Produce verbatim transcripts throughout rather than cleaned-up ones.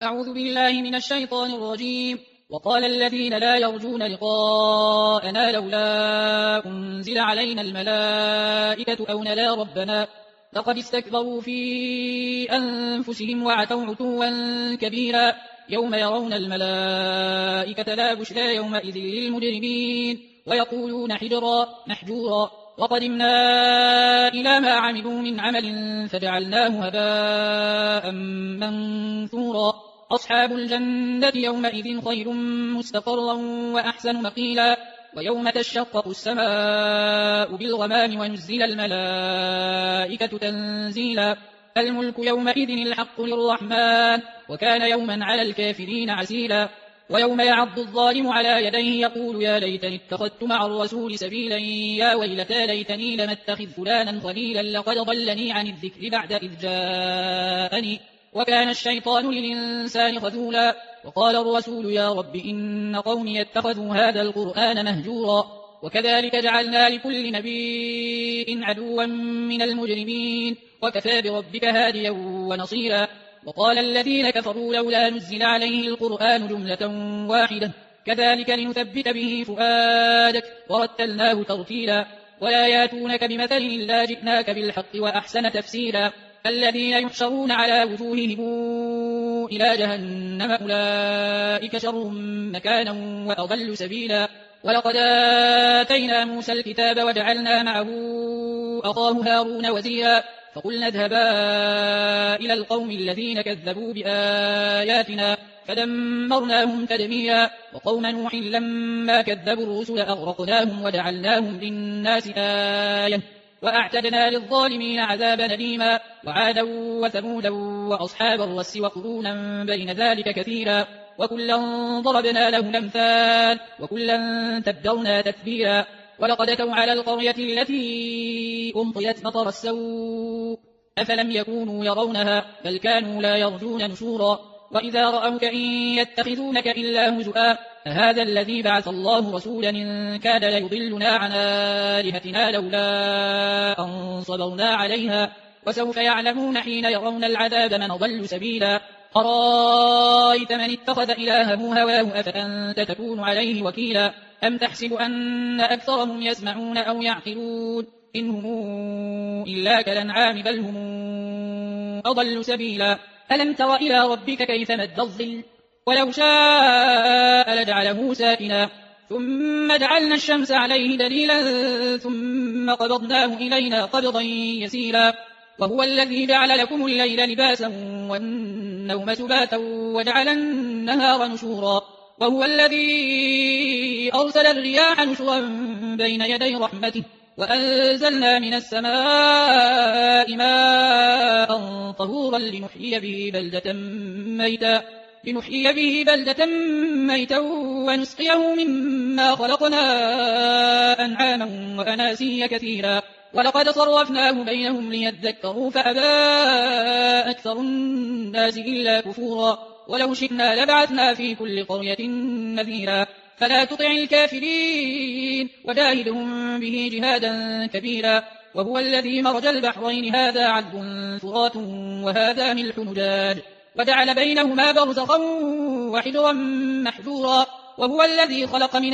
أعوذ بالله من الشيطان الرجيم. وقال الذين لا يرجون لقاءنا لولا أنزل علينا الملائكة أو نرى ربنا لقد استكبروا في أنفسهم وعتوا عتوا كبيرا يوم يرون الملائكة لا بشرى يومئذ للمجرمين ويقولون حجرا محجورا وقدمنا إلى ما عملوا من عمل فجعلناه هباء منثورا أصحاب الجنة يومئذ خير مستقرا وأحسن مقيلا ويوم تشقق السماء بالغمام ونزل الملائكة تنزيلا الملك يومئذ الحق للرحمن وكان يوما على الكافرين عسيلا ويوم يعض الظالم على يديه يقول يا ليتني اتخذت مع الرسول سبيلا يا ويلتى ليتني لم اتخذ فلانا خليلا لقد ضلني عن الذكر بعد إذ جاءني وكان الشيطان للإنسان خذولا وقال الرسول يا رب إن قومي اتخذوا هذا القرآن مهجورا وكذلك جعلنا لكل نبي عدوا من المجرمين وكفى بربك هاديا ونصيرا وقال الذين كفروا لولا نزل عليه القرآن جملة واحدة كذلك لنثبت به فؤادك ورتلناه ترتيلا ولا ياتونك بمثل إلا جئناك بالحق وأحسن تفسيرا الذين يحشرون على وجوههم إلى جهنم أولئك شر مكانا وأضل سبيلا ولقد آتينا موسى الكتاب وجعلنا معه أخاه هارون وزيرا فقلنا اذهبا إلى القوم الذين كذبوا بآياتنا فدمرناهم تدميرا وقوم نوح لما كذبوا الرسل أغرقناهم وجعلناهم للناس آية وأعتدنا للظالمين عذابا أليما وعادا وثمودا وأصحاب الرس وقرونا بين ذلك كثيرا وكلا ضربنا له الأمثال وكلا تبدرنا تتبيرا ولقد أتوا على القرية التي أمطرت مطر السوء أفلم يكونوا يرونها بل كانوا لا يرجون نشورا وإذا رأوك إن يتخذونك إلا هزؤا هذا الذي بعث الله رسولا إن كاد ليضلنا عن آلهتنا لولا أن صبرنا عليها وسوف يعلمون حين يرون العذاب من ضل سبيلا أرأيت من اتخذ إلهه هواه أفأنت تكون عليه وكيلا أم تحسب أن أكثرهم يسمعون أو يعقلون إن هم إلا كالأنعام بل هم أضل سبيلا ألم تر إلى ربك كيف مد الظل ولو شاء لجعله ساكنا ثم جعلنا الشمس عليه دليلا ثم قبضناه إلينا قبضا يسيرا وهو الذي جعل لكم الليل لباسا والنوم سباتا وجعل النهار نشورا وهو الذي أرسل الرياح نشرا بين يدي رحمته وأنزلنا من السماء ماء طهورا لنحيي به بلدة ميتا لنحيي به بلدة ميتا ونسقيه مما خلقنا أنعاما وأناسيا كثيرا ولقد صرفناه بينهم ليذكروا فأبى أكثر الناس إلا كفورا ولو شئنا لبعثنا في كل قرية نذيرا فلا تطع الكافرين وجاهدهم به جهادا كبيرا وهو الذي مرج البحرين هذا عذب فرات وهذا ملح نجاج وجعل بينهما برزخا وحجرا محجورا وهو الذي خلق من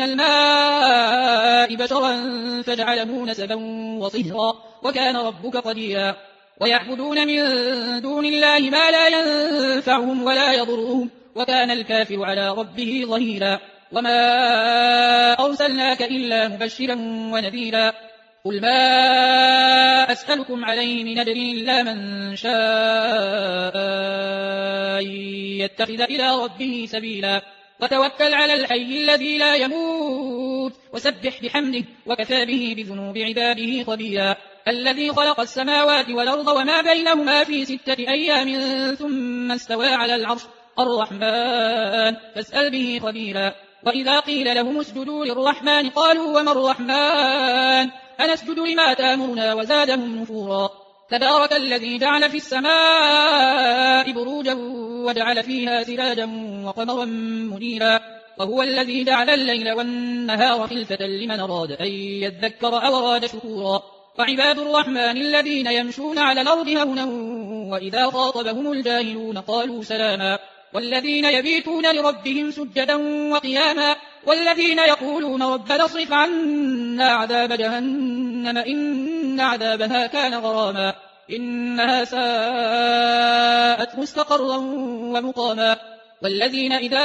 الماء بشرا فجعله نسبا وصهرا وكان ربك قديرا ويعبدون من دون الله ما لا ينفعهم ولا يضرهم وكان الكافر على ربه ظهيرا وما أرسلناك إلا مبشرا ونذيرا قل ما أسألكم عليه من أجر إلا من شاء يتخذ إلى ربه سبيلا وتوكل على الحي الذي لا يموت وسبح بحمده وكفى به بذنوب عباده خبيرا الذي خلق السماوات والأرض وما بينهما في ستة أيام ثم استوى على العرش الرحمن فاسأل به خبيرا وإذا قيل لهم اسجدوا للرحمن قالوا وما الرحمن أنسجد لما تأمرنا وزادهم نفورا تبارك الذي جعل في السماء بروجا وجعل فيها سراجا وقمرا منيرا وهو الذي جعل الليل والنهار خلفة لمن أراد أن يذكر أو أراد شكورا وعباد الرحمن الذين يمشون على الأرض هونا وإذا خاطبهم الجاهلون قالوا سلاما والذين يبيتون لربهم سجدا وقياما والذين يقولون ربنا اصرف عنا عذاب جهنم إن عذابها كان غراما إنها ساءت مستقرا ومقاما والذين إذا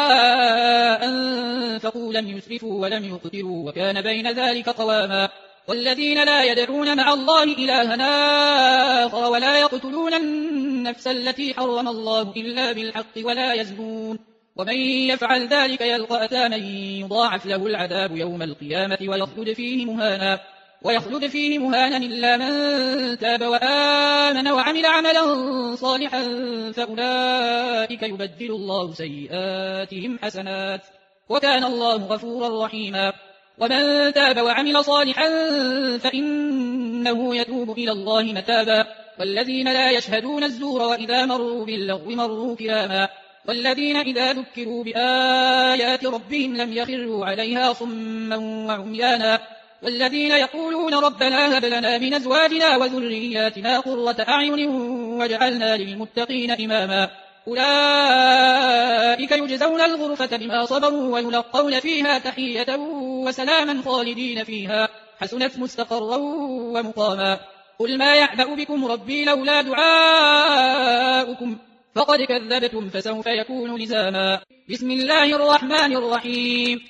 أنفقوا لم يسرفوا ولم يقتروا وكان بين ذلك قواما والذين لا يدعون مع الله إلها آخر ولا يقتلون النفس التي حرم الله إلا بالحق ولا يزنون ومن يفعل ذلك يلقى أثاما يضاعف له العذاب يوم القيامة ويخلد فيه مهانا ويخلد فيه مهانا إلا من تاب وآمن وعمل عملا صالحا فأولئك يبدل الله سيئاتهم حسنات وكان الله غفورا رحيما ومن تاب وعمل صالحا فإنه يتوب إلى الله متابا والذين لا يشهدون الزور وإذا مروا باللغو مروا كراما والذين إذا ذكروا بآيات ربهم لم يخروا عليها صما وعميانا والذين يقولون ربنا هب لنا من أزواجنا وذرياتنا قرة أعين واجعلنا للمتقين إماما أولئك يجزون الغرفة بما صبروا ويلقون فيها تحية وسلاما خالدين فيها حسنت مستقرا ومقاما قل ما يعبأ بكم ربي لولا دعاؤكم فقد كذبتم فسوف يكون لزاما بسم الله الرحمن الرحيم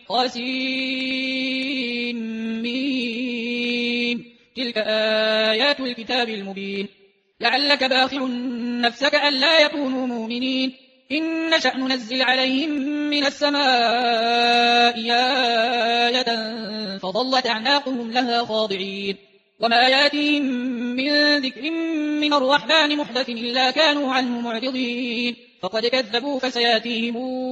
قاسمين تلك آيات الكتاب المبين لعلك باخع نفسك ألا يكونوا مؤمنين إن نشأ ننزل عليهم من السماء آية فظلت أعناقهم لها خاضعين وما ياتيهم من ذكر من الرحمن محدث إلا كانوا عنه معرضين فقد كذبوا فسياتيهم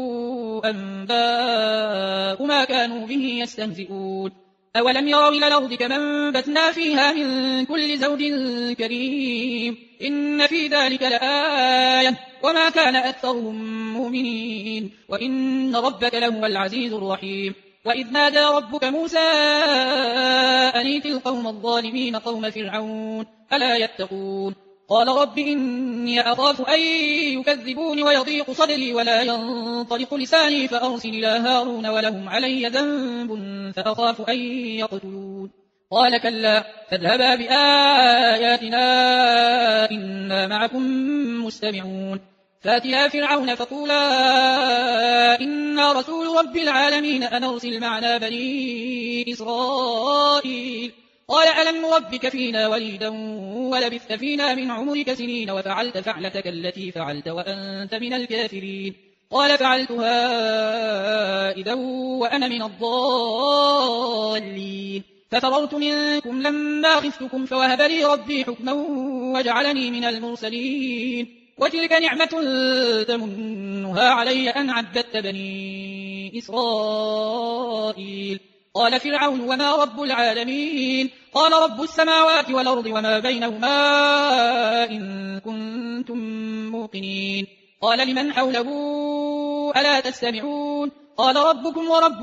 أنباء ما كانوا به يستهزئون أولم يروا إلى الأرض كما أنبتنا فيها من كل زوج كريم إن في ذلك لآية وما كان أكثرهم مؤمنين وإن ربك لهو العزيز الرحيم وإذ نادى ربك موسى أنيت القوم الظالمين قوم فرعون ألا يتقون قال رب إني أخاف أن يكذبون ويضيق صدري ولا ينطلق لساني فأرسل إلى هارون ولهم علي ذنب فأخاف أن يقتلون قال كلا فاذهبا بآياتنا إنا معكم مستمعون فاتيا فرعون فقولا إنا رسول رب العالمين أن أرسل معنا بني إسرائيل قال ألم ربك فينا وليدا ولبثت فينا من عمرك سنين وفعلت فعلتك التي فعلت وأنت من الكافرين قال فعلتها إذا وأنا من الضالين ففررت منكم لما خفتكم فوهب لي ربي حكما وجعلني من المرسلين وتلك نعمة تمنها علي أن عبدت بني إسرائيل قال فرعون وما رب العالمين قال رب السماوات والأرض وما بينهما إن كنتم موقنين قال لمن حوله ألا تستمعون قال ربكم ورب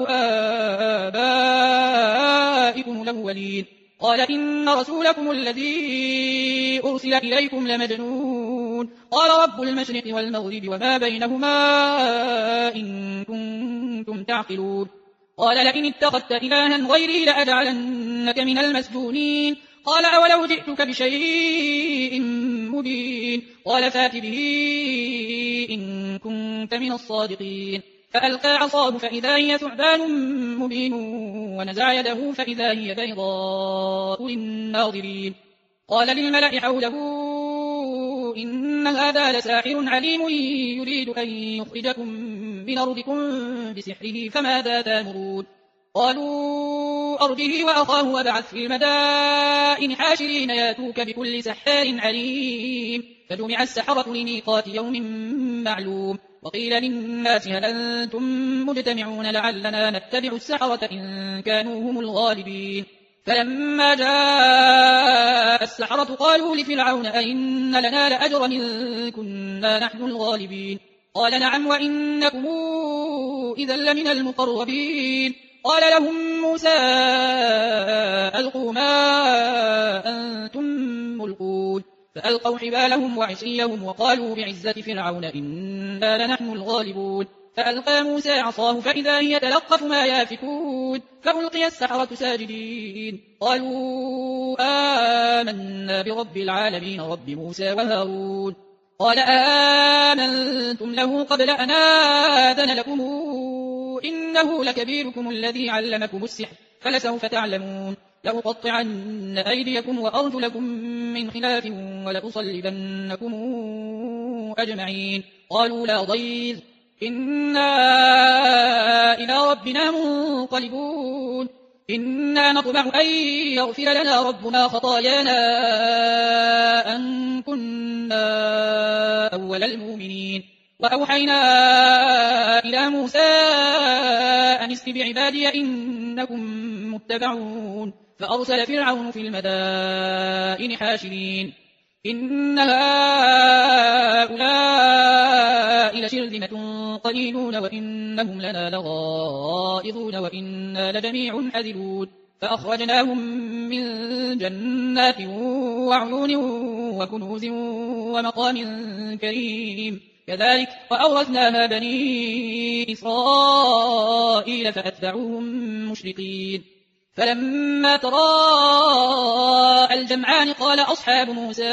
آبائكم الأولين قال إن رسولكم الذي أرسل إليكم لمجنون قال رب المشرق والمغرب وما بينهما إن كنتم تعقلون قال لئن اتخذت إلها غيري لأجعلنك من المسجونين قال أولو جئتك بشيء مبين قال فات به إن كنت من الصادقين فألقى عصاه فإذا هي ثعبان مبين ونزع يده فإذا هي بيضاء للناظرين قال للملأ حوله إن هذا لساحر عليم يريد أن يخرجكم من أرضكم بسحره فماذا تأمرون قالوا أرجه وأخاه وابعث في المدائن حاشرين ياتوك بكل سحار عليم فجمع السحرة لميقات يوم معلوم وقيل للناس هل أنتم مجتمعون لعلنا نتبع السحرة إن كانوا هم الغالبين فلما جاء السحرة قالوا لفرعون أئن لنا لأجرا إن كنا نحن الغالبين قال نعم وإنكم إذا لمن المقربين قال لهم موسى ألقوا ما أنتم ملقون فألقوا حبالهم وعصيهم وقالوا بعزة فرعون إنا لنحن الغالبون فألقى موسى عصاه فإذا هي تلقف ما يافكون فألقي السحرة ساجدين قالوا آمنا برب العالمين رب موسى وهارون قال آمنتم له قبل أن آذن لكم إنه لكبيركم الذي علمكم السحر فلسوف تعلمون لأقطعن أيديكم وأرجلكم من خلاف ولأصلبنكم أجمعين قالوا لا ضير إنا إلى ربنا منقلبون إنا نطمع أن يغفر لنا ربنا خطايانا أن كنا أول المؤمنين وأوحينا إلى موسى أن اسر بعبادي إنكم متبعون فأرسل فرعون في المدائن حاشرين إن هؤلاء لشرذمة قليلون وإنهم لنا لغائظون وإنا لجميع حذرون فأخرجناهم من جنات وعيون وكنوز ومقام كريم كذلك وأورثناها بني إسرائيل فأتبعوهم مشرقين فلما تراءى الجمعان قال أصحاب موسى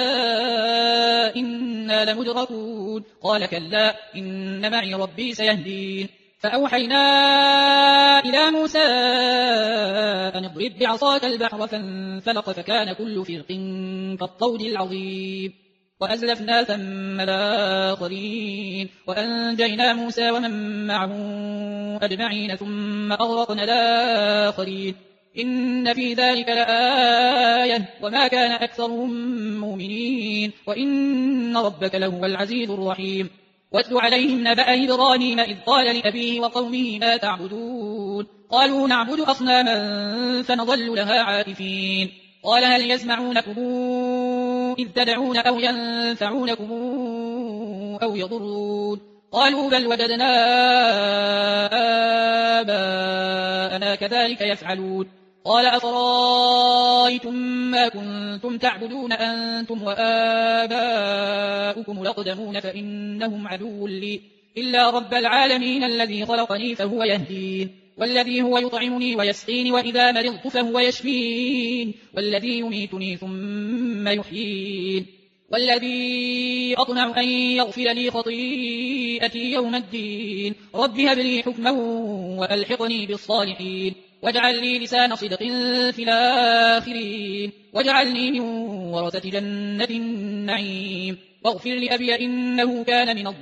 إنا لمدركون قال كلا إن معي ربي سيهدين فأوحينا إلى موسى أن اضرب بعصاك البحر فانفلق فكان كل فرق كالطود العظيم وأزلفنا ثم الآخرين وأنجينا موسى ومن معه أجمعين ثم أغرقنا الآخرين إن في ذلك لآية وما كان أكثرهم مؤمنين وإن ربك لهو العزيز الرحيم واتل عليهم نبأ إبراهيم إذ قال لأبيه وقومه ما تعبدون قالوا نعبد أصناما فنظل لها عاكفين قال هل يسمعونكم إذ تدعون أو ينفعونكم أو يضرون قالوا بل وجدنا آباءنا كذلك يفعلون قال أفرايتم ما كنتم تعبدون أنتم وآباؤكم الأقدمون فإنهم عدو لي إلا رب العالمين الذي خلقني فهو يهدين والذي هو يطعمني ويسقين وإذا مرضت فهو يشفين والذي يميتني ثم يحيين والذي أطمع أن يغفر لي خطيئتي يوم الدين رب هب لي حكما وألحقني بالصالحين واجعل لي لسان صدق في الآخرين واجعلني من ورثة جنة النعيم واغفر لأبي إنه كان من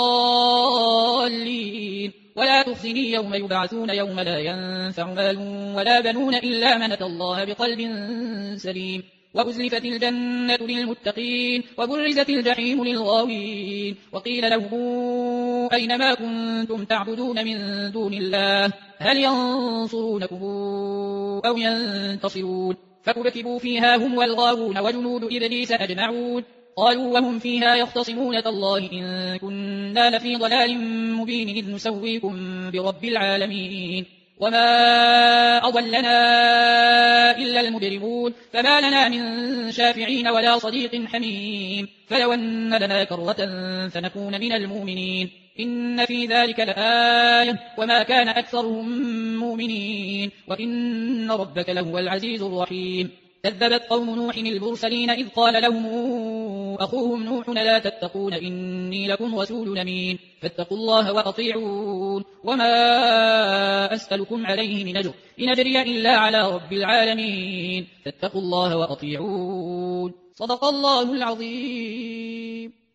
الضالين ولا تخزني يوم يبعثون يوم لا ينفع مال ولا بنون إلا من أتى الله بقلب سليم وأزلفت الجنة للمتقين وبرزت الجحيم للغاوين وقيل لهم أين ما كنتم تعبدون من دون الله هل ينصرونكم أو ينتصرون فكبكبوا فيها هم والغاوون وجنود إبليس أجمعون قالوا وهم فيها يختصمون تالله إن كنا لفي ضلال مبين إذ نسويكم برب العالمين وما أضلنا إلا المجرمون فما لنا من شافعين ولا صديق حميم فلو أن لنا كرة فنكون من المؤمنين إن في ذلك لآية وما كان أكثرهم مؤمنين وإن ربك لهو العزيز الرحيم كذبت قوم نوح المرسلين إذ قال لهم أخوهم نوح لا تتقون إني لكم رسول أمين فاتقوا الله وأطيعون وما أسألكم عليه من أجر إن أجري إلا على رب العالمين فاتقوا الله وأطيعون صدق الله العظيم.